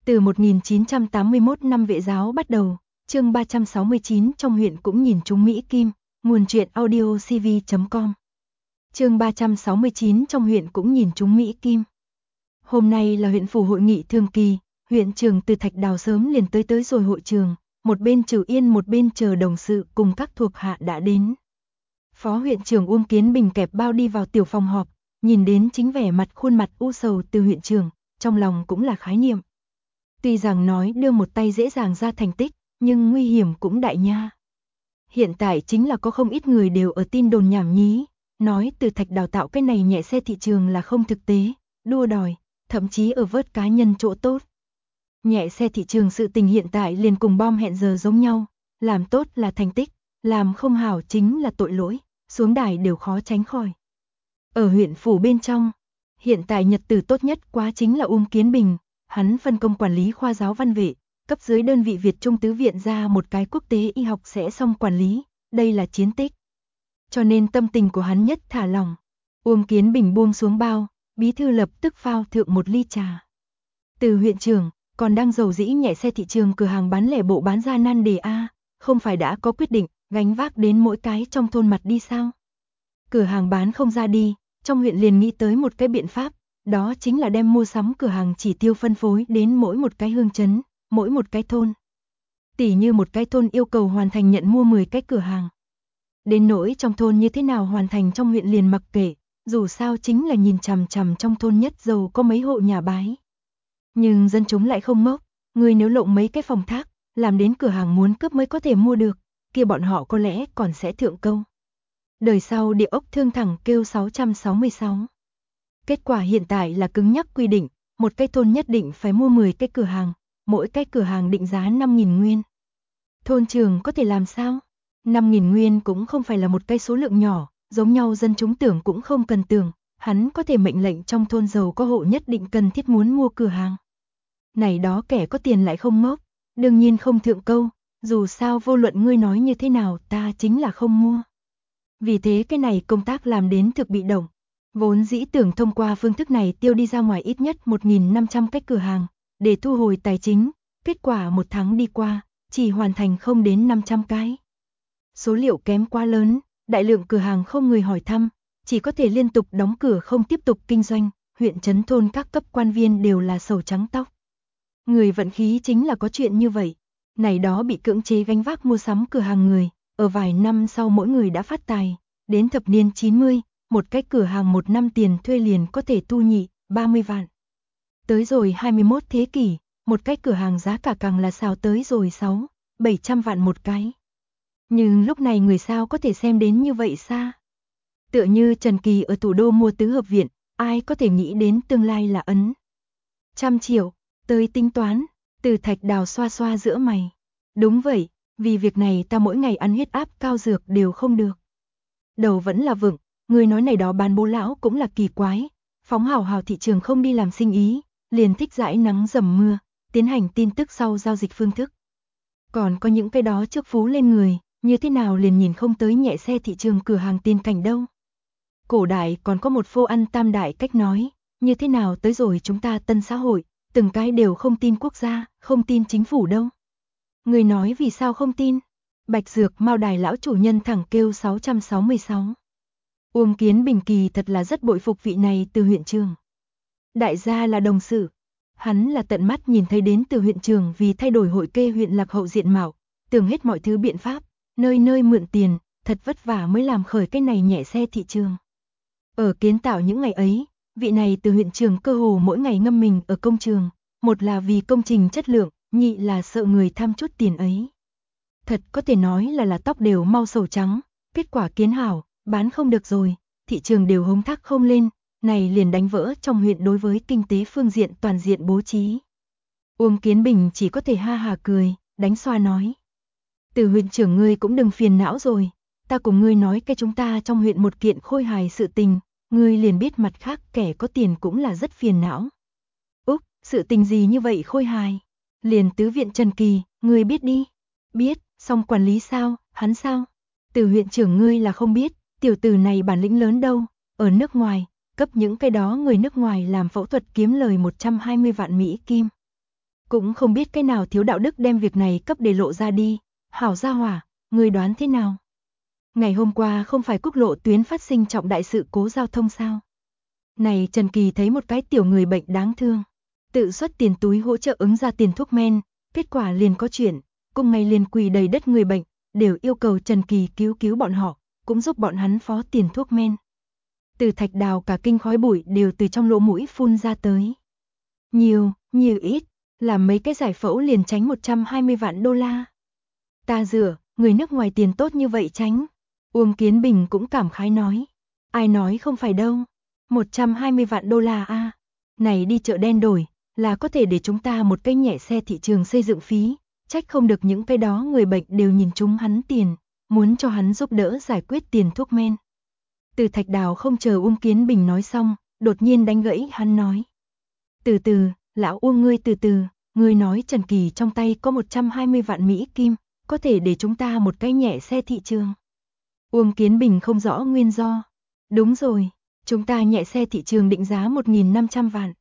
Từ 1981 năm Vệ giáo bắt đầu, chương 369 trong huyện cũng nhìn trúng Mỹ Kim, nguồn truyện audio cv.com. Chương 369 trong huyện cũng nhìn trúng Mỹ Kim. Hôm nay là huyện phủ hội nghị thường kỳ, huyện trưởng từ Thạch Đào sớm liền tới rồi hội trường, một bên trừ yên một bên chờ đồng sự cùng các thuộc hạ đã đến. Phó huyện trưởng Uông Kiến Bình kẹp bao đi vào tiểu phòng họp, nhìn đến chính vẻ mặt khuôn mặt u sầu từ huyện trưởng, trong lòng cũng là khái niệm. Tuy rằng nói đưa một tay dễ dàng ra thành tích, nhưng nguy hiểm cũng đại nha. Hiện tại chính là có không ít người đều ở tin đồn nhảm nhí, nói từ Thạch Đào tạo cái này nhẹ xe thị trường là không thực tế, đua đòi, thậm chí ở vớt cá nhân chỗ tốt. Nhẹ xe thị trường sự tình hiện tại liền cùng bom hẹn giờ giống nhau, làm tốt là thành tích, làm không hảo chính là tội lỗi, xuống đài đều khó tránh khỏi. Ở huyện phủ bên trong, hiện tại nhật tử tốt nhất quá chính là Uông Kiến Bình, hắn phân công quản lý khoa giáo văn vệ, cấp dưới đơn vị Việt Trung Tứ Viện ra một cái quốc tế y học sẽ xong quản lý, đây là chiến tích. Cho nên tâm tình của hắn nhất thả lỏng. Uông Kiến Bình buông xuống bao, bí thư lập tức phao thượng một ly trà. Từ huyện trưởng, còn đang dầu dĩ nhẹ xe thị trường cửa hàng bán lẻ bộ bán ra nan đề A, không phải đã có quyết định, gánh vác đến mỗi cái trong thôn mặt đi sao? Cửa hàng bán không ra đi, trong huyện liền nghĩ tới một cái biện pháp, đó chính là đem mua sắm cửa hàng chỉ tiêu phân phối đến mỗi một cái hương trấn, mỗi một cái thôn. Tỉ như một cái thôn yêu cầu hoàn thành nhận mua 10 cái cửa hàng. Đến nỗi trong thôn như thế nào hoàn thành trong huyện liền mặc kệ, dù sao chính là nhìn chằm chằm trong thôn nhất giàu có mấy hộ nhà bái. Nhưng dân chúng lại không ngốc, người nếu lộng mấy cái phòng thác, làm đến cửa hàng muốn cướp mới có thể mua được, kia bọn họ có lẽ còn sẽ thượng câu. Đời sau địa ốc thương thẳng kêu 666. Kết quả hiện tại là cứng nhắc quy định, một cái thôn nhất định phải mua 10 cái cửa hàng, mỗi cái cửa hàng định giá 5.000 nguyên. Thôn trường có thể làm sao? 5.000 nguyên cũng không phải là một cái số lượng nhỏ, giống nhau dân chúng tưởng cũng không cần tưởng, hắn có thể mệnh lệnh trong thôn giàu có hộ nhất định cần thiết muốn mua cửa hàng. Này đó kẻ có tiền lại không ngốc, đương nhiên không thượng câu, dù sao vô luận ngươi nói như thế nào ta chính là không mua. Vì thế cái này công tác làm đến thực bị động. Vốn dĩ tưởng thông qua phương thức này tiêu đi ra ngoài ít nhất 1.500 cái cửa hàng, để thu hồi tài chính, kết quả một tháng đi qua, chỉ hoàn thành không đến 500 cái. Số liệu kém quá lớn, đại lượng cửa hàng không người hỏi thăm, chỉ có thể liên tục đóng cửa không tiếp tục kinh doanh, huyện trấn thôn các cấp quan viên đều là sầu trắng tóc. Người vận khí chính là có chuyện như vậy, này đó bị cưỡng chế gánh vác mua sắm cửa hàng người, ở vài năm sau mỗi người đã phát tài, đến thập niên 90, một cái cửa hàng một năm tiền thuê liền có thể tu nhị, 30 vạn. Tới rồi 21 thế kỷ, một cái cửa hàng giá cả càng là xào tới rồi 600-700 vạn một cái. Nhưng lúc này người sao có thể xem đến như vậy xa? Tựa như Trần Kỳ ở thủ đô mua tứ hợp viện, ai có thể nghĩ đến tương lai là ấn. 100 triệu, tới tính toán, từ Thạch Đào xoa xoa giữa mày. Đúng vậy, vì việc này ta mỗi ngày ăn huyết áp cao dược đều không được. Đầu vẫn là vững, người nói này đó bán bố lão cũng là kỳ quái, phóng hào thị trường không đi làm sinh ý, liền thích dãi nắng dầm mưa, tiến hành tin tức sau giao dịch phương thức. Còn có những cái đó trước phú lên người, như thế nào liền nhìn không tới nhẹ xe thị trường cửa hàng tiên cảnh đâu. Cổ đại còn có một phô ăn tam đại cách nói, như thế nào tới rồi chúng ta tân xã hội, từng cái đều không tin quốc gia, không tin chính phủ đâu. Người nói vì sao không tin? Bạch Dược Mao Đài lão chủ nhân thẳng kêu 666. Uông Kiến Bình kỳ thật là rất bội phục vị này từ huyện trường. Đại gia là đồng sự, hắn là tận mắt nhìn thấy đến từ huyện trường vì thay đổi hội kê huyện lạc hậu diện mạo, tưởng hết mọi thứ biện pháp, nơi nơi mượn tiền, thật vất vả mới làm khởi cái này nhẹ xe thị trường. Ở kiến tạo những ngày ấy, vị này từ huyện trường cơ hồ mỗi ngày ngâm mình ở công trường, một là vì công trình chất lượng, nhị là sợ người tham chút tiền ấy. Thật có thể nói là tóc đều mau sầu trắng, kết quả kiến hảo, bán không được rồi, thị trường đều hống thác không lên, này liền đánh vỡ trong huyện đối với kinh tế phương diện toàn diện bố trí. Uông Kiến Bình chỉ có thể ha hà cười, đánh xoa nói. Từ huyện trưởng ngươi cũng đừng phiền não rồi, ta cùng ngươi nói cái chúng ta trong huyện một kiện khôi hài sự tình, ngươi liền biết mặt khác kẻ có tiền cũng là rất phiền não. Úc, sự tình gì như vậy khôi hài? Liền tứ viện Trần Kỳ, ngươi biết đi. Biết, xong quản lý sao, hắn sao? Từ huyện trưởng ngươi là không biết, tiểu tử này bản lĩnh lớn đâu, ở nước ngoài, cấp những cái đó người nước ngoài làm phẫu thuật kiếm lời 120 vạn Mỹ Kim. Cũng không biết cái nào thiếu đạo đức đem việc này cấp để lộ ra đi. Hảo gia hỏa, ngươi đoán thế nào? Ngày hôm qua không phải quốc lộ tuyến phát sinh trọng đại sự cố giao thông sao? Này Trần Kỳ thấy một cái tiểu người bệnh đáng thương. Tự xuất tiền túi hỗ trợ ứng ra tiền thuốc men, kết quả liền có chuyện, cùng ngày liền quỳ đầy đất người bệnh, đều yêu cầu Trần Kỳ cứu cứu bọn họ, cũng giúp bọn hắn phó tiền thuốc men. Từ Thạch Đào cả kinh khói bụi đều từ trong lỗ mũi phun ra tới. Nhiều ít, làm mấy cái giải phẫu liền tránh 120 vạn đô la. Ta dựa, người nước ngoài tiền tốt như vậy tránh. Uông Kiến Bình cũng cảm khái nói. Ai nói không phải đâu, 120 vạn đô la a, này đi chợ đen đổi, là có thể để chúng ta một cái nhẹ xe thị trường xây dựng phí, trách không được những cái đó người bệnh đều nhìn chúng hắn tiền, muốn cho hắn giúp đỡ giải quyết tiền thuốc men. Từ Thạch Đào không chờ Uông Kiến Bình nói xong, đột nhiên đánh gãy hắn nói. Từ từ, lão Uông ngươi từ từ, ngươi nói Trần Kỳ trong tay có 120 vạn Mỹ Kim, có thể để chúng ta một cái nhẹ xe thị trường. Uông Kiến Bình không rõ nguyên do. Đúng rồi, chúng ta nhẹ xe thị trường định giá 1.500 vạn.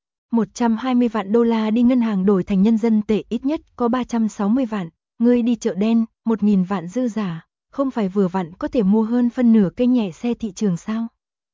120 vạn đô la đi ngân hàng đổi thành nhân dân tệ ít nhất có 360 vạn, ngươi đi chợ đen, 1.000 vạn dư giả, không phải vừa vặn có thể mua hơn phân nửa cái nhẹ xe thị trường sao?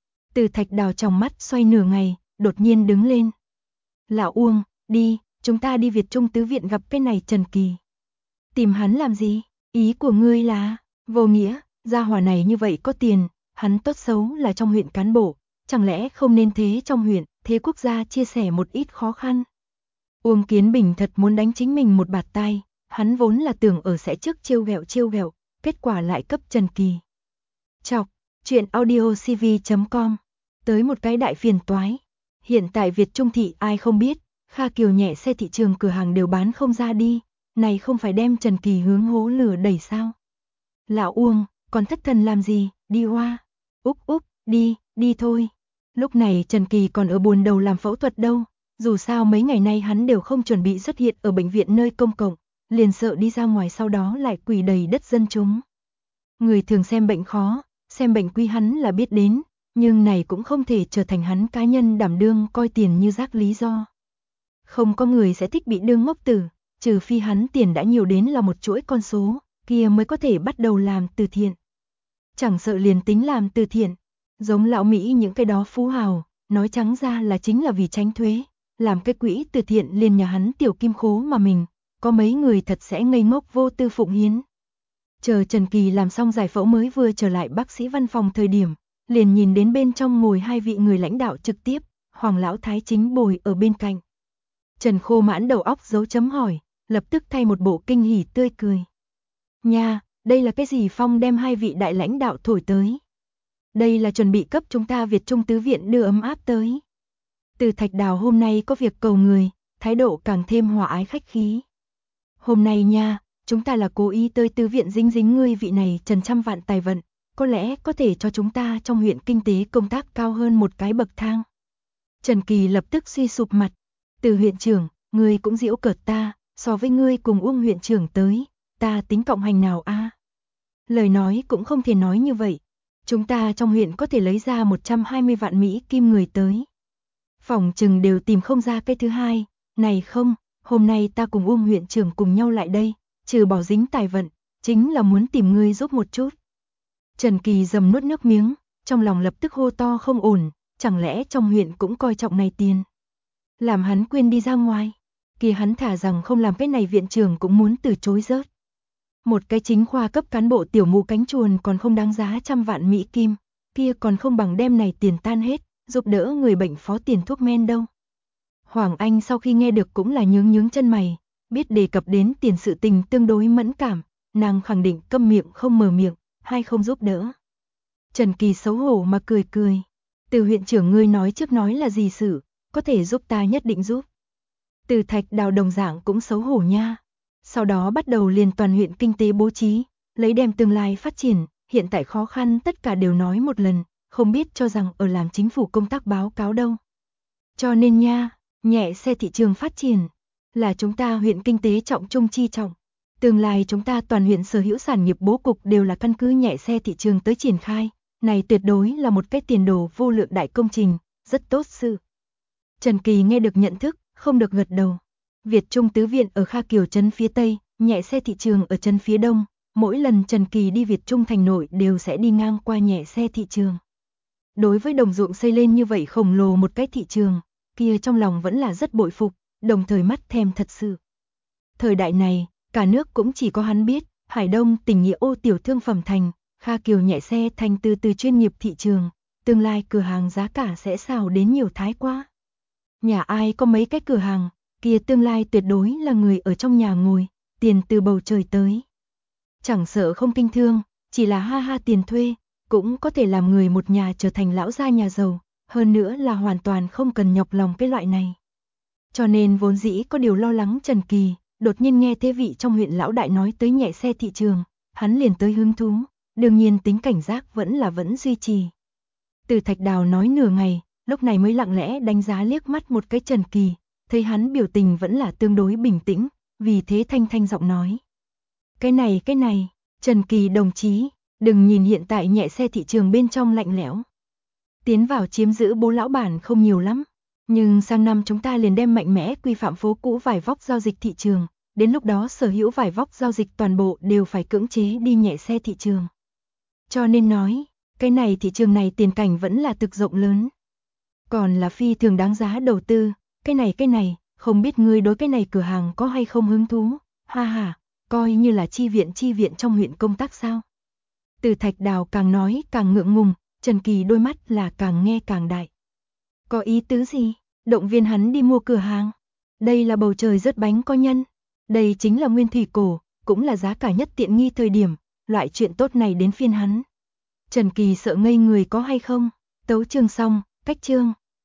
Từ Thạch Đào trong mắt xoay nửa ngày, đột nhiên đứng lên. Lão Uông, đi, chúng ta đi Việt Trung Tứ Viện gặp cái này Trần Kỳ. Tìm hắn làm gì? Ý của ngươi là, vô nghĩa, gia hỏa này như vậy có tiền, hắn tốt xấu là trong huyện cán bộ, chẳng lẽ không nên thế trong huyện, thế quốc gia chia sẻ một ít khó khăn. Uông Kiến Bình thật muốn đánh chính mình một bạt tai, hắn vốn là tưởng ở sẽ trước trêu ghẹo, kết quả lại cấp Trần Kỳ. Chọc, chuyện audiocv.com, tới một cái đại phiền toái. Hiện tại Việt Trung thị ai không biết, Kha Kiều nhẹ xe thị trường cửa hàng đều bán không ra đi, này không phải đem Trần Kỳ hướng hố lửa đẩy sao? Lão Uông, còn thất thần làm gì, đi hoa. Úc, đi thôi. Lúc này Trần Kỳ còn ở buồn đầu làm phẫu thuật đâu, dù sao mấy ngày nay hắn đều không chuẩn bị xuất hiện ở bệnh viện nơi công cộng, liền sợ đi ra ngoài sau đó lại quỳ đầy đất dân chúng. Người thường xem bệnh khó, xem bệnh quý hắn là biết đến, nhưng này cũng không thể trở thành hắn cá nhân đảm đương coi tiền như rác lý do. Không có người sẽ thích bị đương ngốc tử, trừ phi hắn tiền đã nhiều đến là một chuỗi con số, kia mới có thể bắt đầu làm từ thiện. Chẳng sợ liền tính làm từ thiện, giống lão Mỹ những cái đó phú hào, nói trắng ra là chính là vì tránh thuế, làm cái quỹ từ thiện liền nhà hắn tiểu kim khố mà mình, có mấy người thật sẽ ngây ngốc vô tư phụng hiến. Chờ Trần Kỳ làm xong giải phẫu mới vừa trở lại bác sĩ văn phòng thời điểm, liền nhìn đến bên trong ngồi hai vị người lãnh đạo trực tiếp, Hoàng lão thái chính bồi ở bên cạnh. Trần Khô Mãn đầu óc dấu chấm hỏi, lập tức thay một bộ kinh hỉ tươi cười. Nha, đây là cái gì phong đem hai vị đại lãnh đạo thổi tới? Đây là chuẩn bị cấp chúng ta Việt Trung Tứ Viện đưa ấm áp tới. Từ Thạch Đào hôm nay có việc cầu người, thái độ càng thêm hòa ái khách khí. Hôm nay nha, chúng ta là cố ý tới Tứ Viện dính ngươi vị này Trần trăm vạn tài vận, có lẽ có thể cho chúng ta trong huyện kinh tế công tác cao hơn một cái bậc thang. Trần Kỳ lập tức suy sụp mặt. Từ huyện trưởng, ngươi cũng giễu cợt ta, so với ngươi cùng Uông huyện trưởng tới, ta tính cộng hành nào a? Lời nói cũng không thể nói như vậy. Chúng ta trong huyện có thể lấy ra 120 vạn Mỹ Kim người tới. Phòng trừng đều tìm không ra cái thứ hai. Này không, hôm nay ta cùng Uông huyện trưởng cùng nhau lại đây, trừ bỏ dính tài vận, chính là muốn tìm ngươi giúp một chút. Trần Kỳ dầm nuốt nước miếng, trong lòng lập tức hô to không ổn, chẳng lẽ trong huyện cũng coi trọng này tiền. Làm hắn quên đi ra ngoài, kia hắn thả rằng không làm cái này viện trưởng cũng muốn từ chối rớt. Một cái chính khoa cấp cán bộ tiểu mũ cánh chuồn còn không đáng giá 100 vạn Mỹ Kim, kia còn không bằng đem này tiền tan hết, giúp đỡ người bệnh phó tiền thuốc men đâu. Hoàng Anh sau khi nghe được cũng là nhướng chân mày, biết đề cập đến tiền sự tình tương đối mẫn cảm, nàng khẳng định câm miệng không mở miệng, hay không giúp đỡ. Trần Kỳ xấu hổ mà cười. Từ huyện trưởng ngươi nói trước nói là gì sự, có thể giúp ta nhất định giúp. Từ Thạch Đào đồng dạng cũng xấu hổ nha. Sau đó bắt đầu liền toàn huyện kinh tế bố trí, lấy đem tương lai phát triển, hiện tại khó khăn tất cả đều nói một lần, không biết cho rằng ở làm chính phủ công tác báo cáo đâu. Cho nên nha, nhẹ xe thị trường phát triển, là chúng ta huyện kinh tế trọng trung chi trọng. Tương lai chúng ta toàn huyện sở hữu sản nghiệp bố cục đều là căn cứ nhẹ xe thị trường tới triển khai, này tuyệt đối là một cái tiền đồ vô lượng đại công trình, rất tốt sự. Trần Kỳ nghe được nhận thức, không được gật đầu. Việt Trung Tứ Viện ở Kha Kiều trấn phía Tây, nhẹ xe thị trường ở trấn phía Đông. Mỗi lần Trần Kỳ đi Việt Trung thành nội đều sẽ đi ngang qua nhẹ xe thị trường. Đối với đồng ruộng xây lên như vậy khổng lồ một cái thị trường, kia trong lòng vẫn là rất bội phục, đồng thời mắt thèm thật sự. Thời đại này, cả nước cũng chỉ có hắn biết, Hải Đông tỉnh Nghĩa Ô tiểu thương phẩm thành, Kha Kiều nhẹ xe thành từ chuyên nghiệp thị trường, tương lai cửa hàng giá cả sẽ xào đến nhiều thái quá. Nhà ai có mấy cái cửa hàng, kia tương lai tuyệt đối là người ở trong nhà ngồi, tiền từ bầu trời tới. Chẳng sợ không kinh thương, chỉ là ha ha tiền thuê, cũng có thể làm người một nhà trở thành lão gia nhà giàu, hơn nữa là hoàn toàn không cần nhọc lòng cái loại này. Cho nên vốn dĩ có điều lo lắng Trần Kỳ, đột nhiên nghe thế vị trong huyện lão đại nói tới nhẹ xe thị trường, hắn liền tới hứng thú, đương nhiên tính cảnh giác vẫn duy trì. Từ Thạch Đào nói nửa ngày, lúc này mới lặng lẽ đánh giá liếc mắt một cái Trần Kỳ, thấy hắn biểu tình vẫn là tương đối bình tĩnh, vì thế thanh giọng nói. Cái này, Trần Kỳ đồng chí, đừng nhìn hiện tại nhẹ xe thị trường bên trong lạnh lẽo. Tiến vào chiếm giữ bố lão bản không nhiều lắm, nhưng sang năm chúng ta liền đem mạnh mẽ quy phạm phố cũ vải vóc giao dịch thị trường, đến lúc đó sở hữu vải vóc giao dịch toàn bộ đều phải cưỡng chế đi nhẹ xe thị trường. Cho nên nói, cái này thị trường này tiền cảnh vẫn là thực rộng lớn. Còn là phi thường đáng giá đầu tư, cái này, không biết ngươi đối cái này cửa hàng có hay không hứng thú, ha ha, coi như là chi viện trong huyện công tác sao. Từ Thạch Đào càng nói càng ngượng ngùng, Trần Kỳ đôi mắt là càng nghe càng đại. Có ý tứ gì? Động viên hắn đi mua cửa hàng. Đây là bầu trời rớt bánh có nhân. Đây chính là nguyên thủy cổ, cũng là giá cả nhất tiện nghi thời điểm, loại chuyện tốt này đến phiên hắn. Trần Kỳ sợ ngây người có hay không? Tấu chương xong, cách chương.